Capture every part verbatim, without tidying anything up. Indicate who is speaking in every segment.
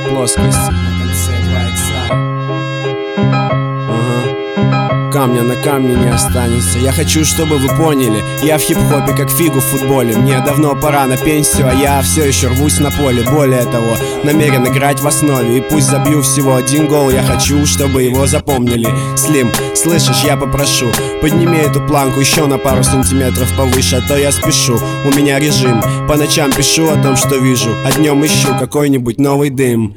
Speaker 1: плоскости.
Speaker 2: На конце два икса.
Speaker 1: Ага. Камня на камне не останется. Я хочу, чтобы вы поняли, я в хип-хопе как фигу в футболе. Мне давно пора на пенсию, а я все еще рвусь на поле. Более того, намерен играть в основе. И пусть забью всего один гол, я хочу, чтобы его запомнили. Слим, слышишь, я попрошу, подними эту планку еще на пару сантиметров повыше, а то я спешу. У меня режим, по ночам пишу о том, что вижу, а днем ищу какой-нибудь новый дым.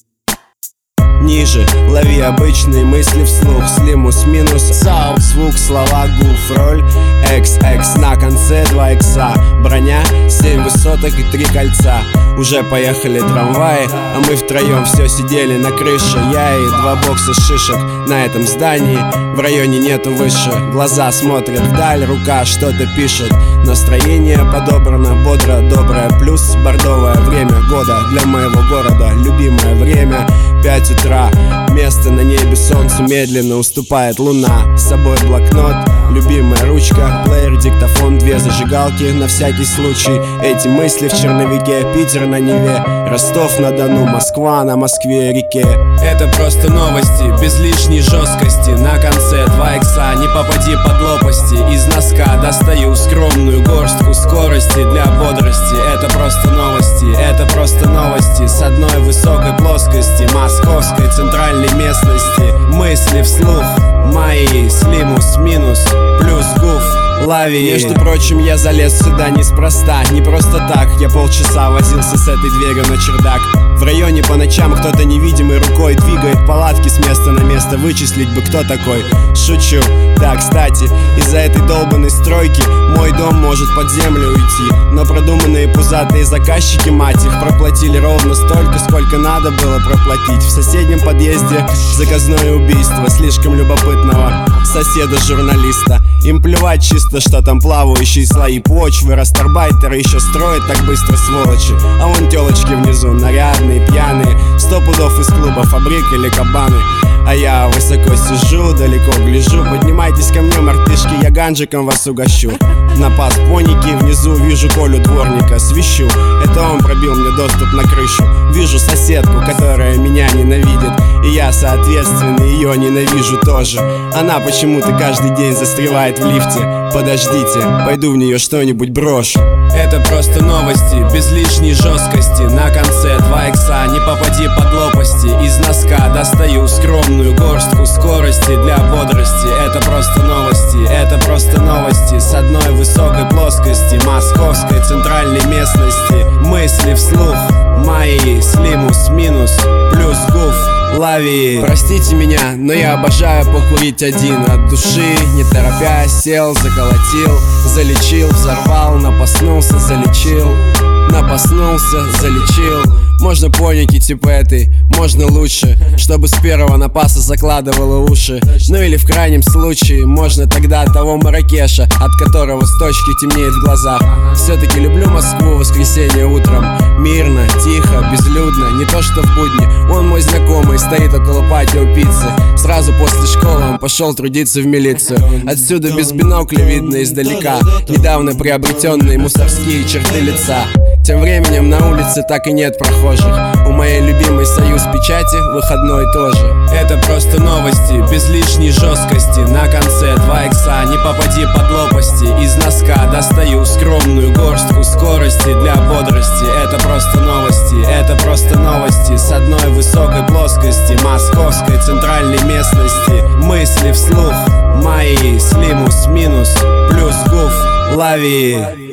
Speaker 1: Ниже, лови обычные мысли вслух. Слимус минус сау, звук, слова, гуф, роль икс икс, на конце два икса. Броня, семь высоток и три кольца. Уже поехали трамваи, а мы втроем все сидели на крыше. Я и два бокса шишек на этом здании. В районе нету выше. Глаза смотрят вдаль, рука что-то пишет. Настроение подобрано бодро, доброе. Плюс бордовое время года для моего города. Любимое время пять утра. Место на небе, солнцу медленно уступает луна. С собой блокнот, любимая ручка, плеер, диктофон, две зажигалки на всякий случай. Эти мысли в черновике. Питер на Неве, Ростов-на-Дону, Москва на Москве-реке. Это просто новости, без лишней жесткости. На конце два икса, не попади под лопасти. Из носка достаю скромную горстку скорости для бодрости. Это просто новости, это просто новости. С одной высокой плоскости московской центральной местности. Мысли вслух мои, слимус минус плюс гуф. Лови. Между прочим, я залез сюда неспроста. Не просто так, я полчаса возился с этой дверью на чердак. В районе по ночам кто-то невидимой рукой двигает палатки с места на место. Вычислить бы, кто такой. Шучу. Да, кстати, из-за этой долбанной стройки мой дом может под землю уйти. Но продуманные пузатые заказчики, мать их, проплатили ровно столько, сколько надо было проплатить. В соседнем подъезде заказное убийство слишком любопытного соседа-журналиста. Им плевать чисто, что там плавающие слои почвы. Растарбайтеры еще строят так быстро, сволочи. А вон телочки внизу, нарядные, пьяные. Сто пудов из клуба «Фабрик» или «Кабаны». А я высоко сижу, далеко гляжу. Поднимайтесь ко мне, мартышки, я ганджиком вас угощу. На пас поники, внизу вижу Колю дворника, свищу. Это он пробил мне доступ на крышу. Вижу соседку, которая меня ненавидит, и я, соответственно, ее ненавижу тоже. Она почему-то каждый день застревает в лифте. Подождите, пойду в нее что-нибудь брошу. Это просто новости, без лишней жесткости. На конце два икса, не попади под лопасти. Из носка достаю скромную горстку скорости для бодрости. Это просто новости, это просто новости. С одной высокой плоскости московской центральной местности. Мысли вслух мои, слимус минус плюс гуф. Лови. Простите меня, но я обожаю покурить один от души. Не торопясь, сел, заколотил, залечил, взорвал, напаснулся, залечил, напаснулся, залечил. Можно поники типа этой, можно лучше, чтобы с первого напаса закладывало уши. Ну или в крайнем случае, можно тогда того Маракеша, от которого с точки темнеет в глазах. Все-таки люблю Москву в воскресенье утром. Мирно, тихо, безлюдно, не то что в будни. Он мой знакомый, стоит около патио пиццы. Сразу после школы он пошел трудиться в милицию. Отсюда без бинокля видно издалека недавно приобретенные мусорские черты лица. Тем временем на улице так и нет прохожих. У моей любимой союз печати, выходной тоже. Это просто новости, без лишней жесткости. На конце два икса, не попади под лопасти. Из носка достаю скромную горстку скорости для бодрости. Это просто новости, это просто новости. С одной высокой плоскости московской центральной местности. Мысли вслух мои, слимус минус плюс гуф. Лови.